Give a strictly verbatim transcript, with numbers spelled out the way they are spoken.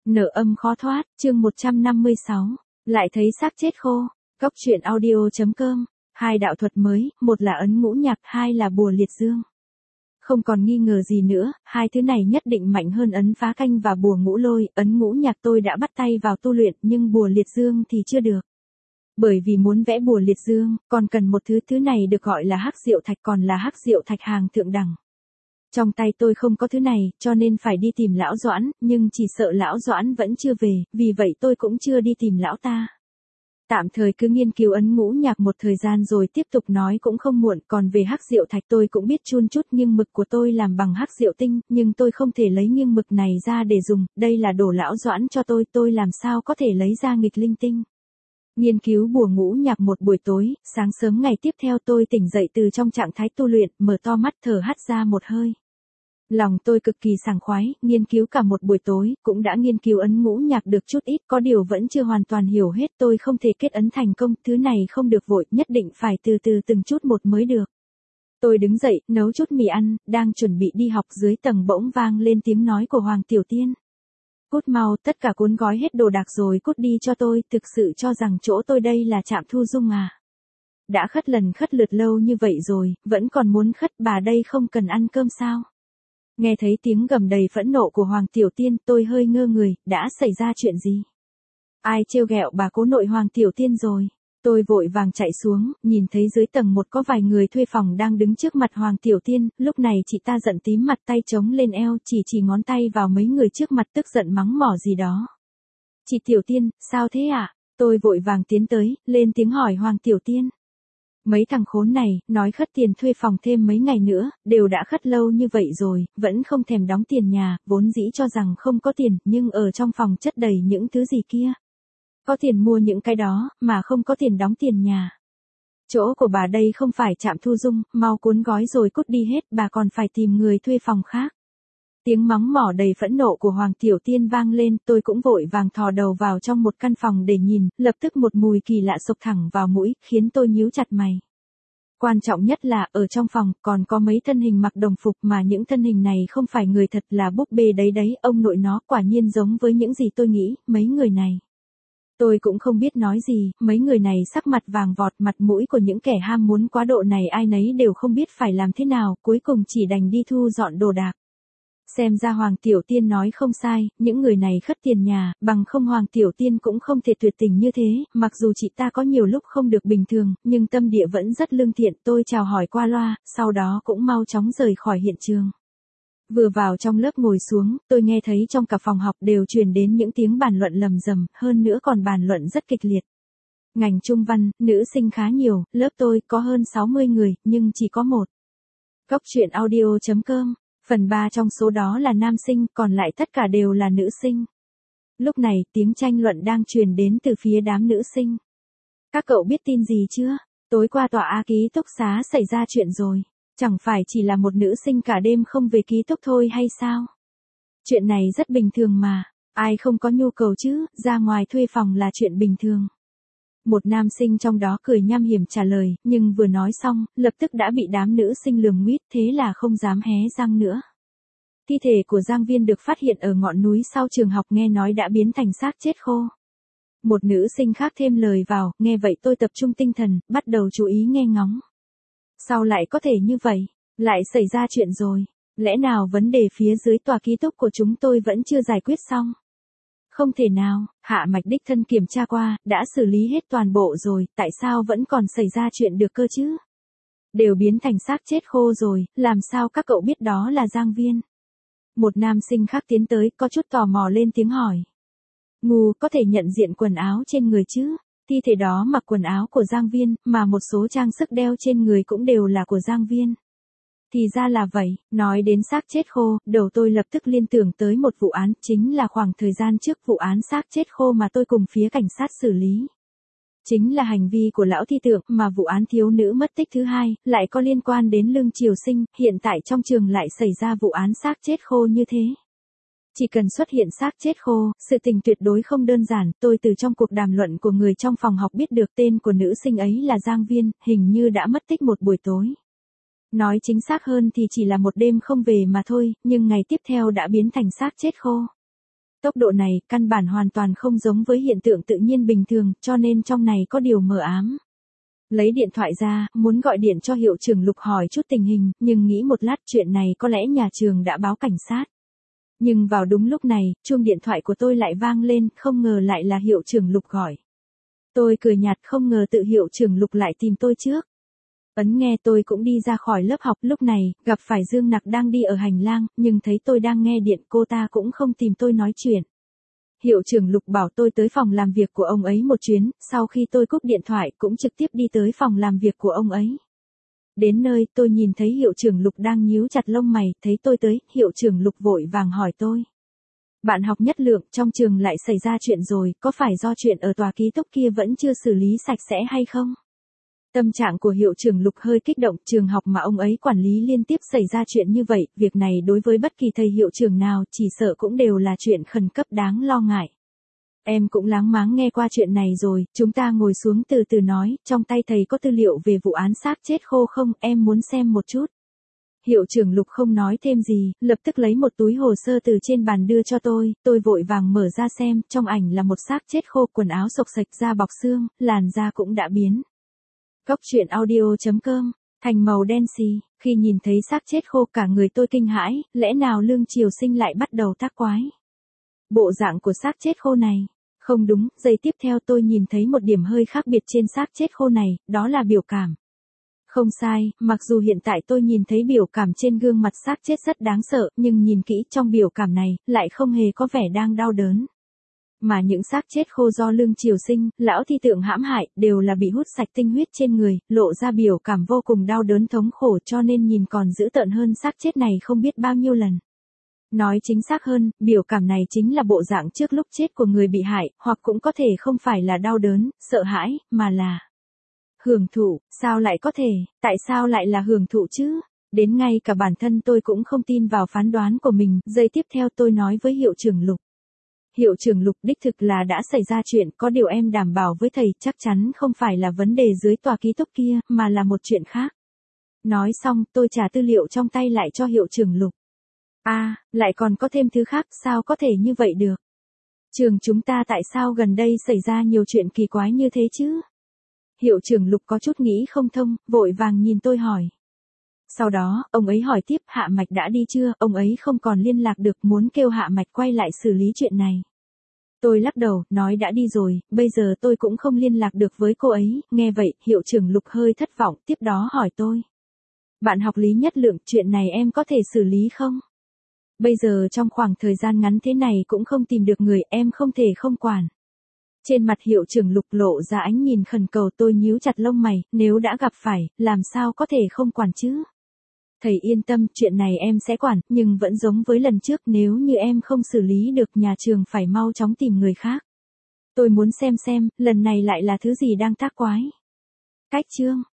Nợ âm khó thoát, chương một trăm năm mươi sáu. Lại thấy xác chết khô. Góc truyện audio.com. Hai đạo thuật mới, một là ấn ngũ nhạc, hai là bùa liệt dương. Không còn nghi ngờ gì nữa, hai thứ này nhất định mạnh hơn ấn phá canh và bùa ngũ lôi. Ấn ngũ nhạc tôi đã bắt tay vào tu luyện, nhưng bùa liệt dương thì chưa được. Bởi vì muốn vẽ bùa liệt dương, còn cần một thứ, thứ này được gọi là hắc diệu thạch, còn là hắc diệu thạch hàng thượng đẳng. Trong tay tôi không có thứ này, cho nên phải đi tìm lão Doãn, nhưng chỉ sợ lão Doãn vẫn chưa về, vì vậy tôi cũng chưa đi tìm lão ta. Tạm thời cứ nghiên cứu ấn ngũ nhạc một thời gian rồi tiếp tục nói cũng không muộn, còn về hắc diệu thạch tôi cũng biết chun chút, nhưng mực của tôi làm bằng hắc diệu tinh, nhưng tôi không thể lấy nghiêng mực này ra để dùng, đây là đồ lão Doãn cho tôi, tôi làm sao có thể lấy ra nghịch linh tinh. Nghiên cứu bùa ngũ nhạc một buổi tối, sáng sớm ngày tiếp theo tôi tỉnh dậy từ trong trạng thái tu luyện, mở to mắt thở hắt ra một hơi. Lòng tôi cực kỳ sảng khoái, nghiên cứu cả một buổi tối, cũng đã nghiên cứu ấn ngũ nhạc được chút ít, có điều vẫn chưa hoàn toàn hiểu hết, tôi không thể kết ấn thành công, thứ này không được vội, nhất định phải từ từ từng chút một mới được. Tôi đứng dậy, nấu chút mì ăn, đang chuẩn bị đi học, dưới tầng bỗng vang lên tiếng nói của Hoàng Tiểu Tiên. Cút mau, tất cả cuốn gói hết đồ đạc rồi, cút đi cho tôi, thực sự cho rằng chỗ tôi đây là trạm thu dung à. Đã khất lần khất lượt lâu như vậy rồi, vẫn còn muốn khất, bà đây không cần ăn cơm sao? Nghe thấy tiếng gầm đầy phẫn nộ của Hoàng Tiểu Tiên, tôi hơi ngơ người, đã xảy ra chuyện gì? Ai trêu ghẹo bà cố nội Hoàng Tiểu Tiên rồi? Tôi vội vàng chạy xuống, nhìn thấy dưới tầng một có vài người thuê phòng đang đứng trước mặt Hoàng Tiểu Tiên, lúc này chị ta giận tím mặt, tay chống lên eo, chỉ chỉ ngón tay vào mấy người trước mặt, tức giận mắng mỏ gì đó. Chị Tiểu Tiên, sao thế ạ? À? Tôi vội vàng tiến tới, lên tiếng hỏi Hoàng Tiểu Tiên. Mấy thằng khốn này, nói khất tiền thuê phòng thêm mấy ngày nữa, đều đã khất lâu như vậy rồi, vẫn không thèm đóng tiền nhà, vốn dĩ cho rằng không có tiền, nhưng ở trong phòng chất đầy những thứ gì kia. Có tiền mua những cái đó, mà không có tiền đóng tiền nhà. Chỗ của bà đây không phải trạm thu dung, mau cuốn gói rồi cút đi hết, bà còn phải tìm người thuê phòng khác. Tiếng mắng mỏ đầy phẫn nộ của Hoàng Tiểu Tiên vang lên, tôi cũng vội vàng thò đầu vào trong một căn phòng để nhìn, lập tức một mùi kỳ lạ xộc thẳng vào mũi, khiến tôi nhíu chặt mày. Quan trọng nhất là, ở trong phòng, còn có mấy thân hình mặc đồng phục mà những thân hình này không phải người thật, là búp bê đấy đấy, ông nội nó, quả nhiên giống với những gì tôi nghĩ, mấy người này. Tôi cũng không biết nói gì, mấy người này sắc mặt vàng vọt, mặt mũi của những kẻ ham muốn quá độ này ai nấy đều không biết phải làm thế nào, cuối cùng chỉ đành đi thu dọn đồ đạc. Xem ra Hoàng Tiểu Tiên nói không sai, những người này khất tiền nhà, bằng không Hoàng Tiểu Tiên cũng không thể tuyệt tình như thế, mặc dù chị ta có nhiều lúc không được bình thường, nhưng tâm địa vẫn rất lương thiện, tôi chào hỏi qua loa, sau đó cũng mau chóng rời khỏi hiện trường. Vừa vào trong lớp ngồi xuống, tôi nghe thấy trong cả phòng học đều truyền đến những tiếng bàn luận lầm rầm, hơn nữa còn bàn luận rất kịch liệt. Ngành Trung văn, nữ sinh khá nhiều, lớp tôi có hơn sáu mươi người, nhưng chỉ có một. Góc truyện audio.com. Phần ba trong số đó là nam sinh, còn lại tất cả đều là nữ sinh. Lúc này, tiếng tranh luận đang truyền đến từ phía đám nữ sinh. Các cậu biết tin gì chưa? Tối qua tòa A ký túc xá xảy ra chuyện rồi. Chẳng phải chỉ là một nữ sinh cả đêm không về ký túc thôi hay sao? Chuyện này rất bình thường mà. Ai không có nhu cầu chứ, ra ngoài thuê phòng là chuyện bình thường. Một nam sinh trong đó cười nham hiểm trả lời, nhưng vừa nói xong, lập tức đã bị đám nữ sinh lườm nguýt, thế là không dám hé răng nữa. Thi thể của Giang Viên được phát hiện ở ngọn núi sau trường học, nghe nói đã biến thành xác chết khô. Một nữ sinh khác thêm lời vào, nghe vậy tôi tập trung tinh thần, bắt đầu chú ý nghe ngóng. Sao lại có thể như vậy? Lại xảy ra chuyện rồi. Lẽ nào vấn đề phía dưới tòa ký túc của chúng tôi vẫn chưa giải quyết xong? Không thể nào, Hạ Mạch đích thân kiểm tra qua, đã xử lý hết toàn bộ rồi, tại sao vẫn còn xảy ra chuyện được cơ chứ? Đều biến thành xác chết khô rồi, làm sao các cậu biết đó là Giang Viên? Một nam sinh khác tiến tới, có chút tò mò lên tiếng hỏi. Ngu, có thể nhận diện quần áo trên người chứ? Thi thể đó mặc quần áo của Giang Viên, mà một số trang sức đeo trên người cũng đều là của Giang Viên. Thì ra là vậy, nói đến xác chết khô, đầu tôi lập tức liên tưởng tới một vụ án, chính là khoảng thời gian trước vụ án xác chết khô mà tôi cùng phía cảnh sát xử lý. Chính là hành vi của lão thi tượng, mà vụ án thiếu nữ mất tích thứ hai, lại có liên quan đến Lương Triều Sinh, hiện tại trong trường lại xảy ra vụ án xác chết khô như thế. Chỉ cần xuất hiện xác chết khô, sự tình tuyệt đối không đơn giản, tôi từ trong cuộc đàm luận của người trong phòng học biết được tên của nữ sinh ấy là Giang Viên, hình như đã mất tích một buổi tối. Nói chính xác hơn thì chỉ là một đêm không về mà thôi, nhưng ngày tiếp theo đã biến thành xác chết khô. Tốc độ này, căn bản hoàn toàn không giống với hiện tượng tự nhiên bình thường, cho nên trong này có điều mờ ám. Lấy điện thoại ra, muốn gọi điện cho hiệu trưởng Lục hỏi chút tình hình, nhưng nghĩ một lát chuyện này có lẽ nhà trường đã báo cảnh sát. Nhưng vào đúng lúc này, chuông điện thoại của tôi lại vang lên, không ngờ lại là hiệu trưởng Lục gọi. Tôi cười nhạt, không ngờ tự hiệu trưởng Lục lại tìm tôi trước. Ấn nghe tôi cũng đi ra khỏi lớp học, lúc này, gặp phải Dương Nặc đang đi ở hành lang, nhưng thấy tôi đang nghe điện, cô ta cũng không tìm tôi nói chuyện. Hiệu trưởng Lục bảo tôi tới phòng làm việc của ông ấy một chuyến, sau khi tôi cúp điện thoại cũng trực tiếp đi tới phòng làm việc của ông ấy. Đến nơi, tôi nhìn thấy hiệu trưởng Lục đang nhíu chặt lông mày, thấy tôi tới, hiệu trưởng Lục vội vàng hỏi tôi. Bạn học Nhất Lượng, trong trường lại xảy ra chuyện rồi, có phải do chuyện ở tòa ký túc kia vẫn chưa xử lý sạch sẽ hay không? Tâm trạng của hiệu trưởng Lục hơi kích động, trường học mà ông ấy quản lý liên tiếp xảy ra chuyện như vậy, việc này đối với bất kỳ thầy hiệu trưởng nào chỉ sợ cũng đều là chuyện khẩn cấp đáng lo ngại. Em cũng láng máng nghe qua chuyện này rồi, chúng ta ngồi xuống từ từ nói, trong tay thầy có tư liệu về vụ án xác chết khô không, em muốn xem một chút. Hiệu trưởng Lục không nói thêm gì, lập tức lấy một túi hồ sơ từ trên bàn đưa cho tôi, tôi vội vàng mở ra xem, trong ảnh là một xác chết khô, quần áo xộc xệch, da bọc xương, làn da cũng đã biến. Góc truyện audio chấm com, thành màu đen xì, khi nhìn thấy xác chết khô cả người tôi kinh hãi, lẽ nào Lương Triều Sinh lại bắt đầu tác quái. Bộ dạng của xác chết khô này, không đúng, giây tiếp theo tôi nhìn thấy một điểm hơi khác biệt trên xác chết khô này, đó là biểu cảm. Không sai, mặc dù hiện tại tôi nhìn thấy biểu cảm trên gương mặt xác chết rất đáng sợ, nhưng nhìn kỹ trong biểu cảm này, lại không hề có vẻ đang đau đớn. Mà những xác chết khô do Lương Triều Sinh, lão thi tượng hãm hại, đều là bị hút sạch tinh huyết trên người, lộ ra biểu cảm vô cùng đau đớn thống khổ, cho nên nhìn còn dữ tợn hơn xác chết này không biết bao nhiêu lần. Nói chính xác hơn, biểu cảm này chính là bộ dạng trước lúc chết của người bị hại, hoặc cũng có thể không phải là đau đớn, sợ hãi, mà là hưởng thụ. Sao lại có thể, tại sao lại là hưởng thụ chứ? Đến ngay cả bản thân tôi cũng không tin vào phán đoán của mình. Giây tiếp theo tôi nói với hiệu trưởng Lục. Hiệu trưởng Lục, đích thực là đã xảy ra chuyện, có điều em đảm bảo với thầy chắc chắn không phải là vấn đề dưới tòa ký túc kia, mà là một chuyện khác. Nói xong, tôi trả tư liệu trong tay lại cho hiệu trưởng Lục. À, lại còn có thêm thứ khác, sao có thể như vậy được? Trường chúng ta tại sao gần đây xảy ra nhiều chuyện kỳ quái như thế chứ? Hiệu trưởng Lục có chút nghĩ không thông, vội vàng nhìn tôi hỏi. Sau đó, ông ấy hỏi tiếp, Hạ Mạch đã đi chưa, ông ấy không còn liên lạc được, muốn kêu Hạ Mạch quay lại xử lý chuyện này. Tôi lắc đầu, nói đã đi rồi, bây giờ tôi cũng không liên lạc được với cô ấy, nghe vậy, hiệu trưởng Lục hơi thất vọng, tiếp đó hỏi tôi. Bạn học Lý Nhất Lượng, chuyện này em có thể xử lý không? Bây giờ trong khoảng thời gian ngắn thế này cũng không tìm được người, em không thể không quản. Trên mặt hiệu trưởng Lục lộ ra ánh nhìn khẩn cầu, tôi nhíu chặt lông mày, nếu đã gặp phải, làm sao có thể không quản chứ? Thầy yên tâm, chuyện này em sẽ quản, nhưng vẫn giống với lần trước, nếu như em không xử lý được nhà trường phải mau chóng tìm người khác. Tôi muốn xem xem, lần này lại là thứ gì đang tác quái. Cách chương.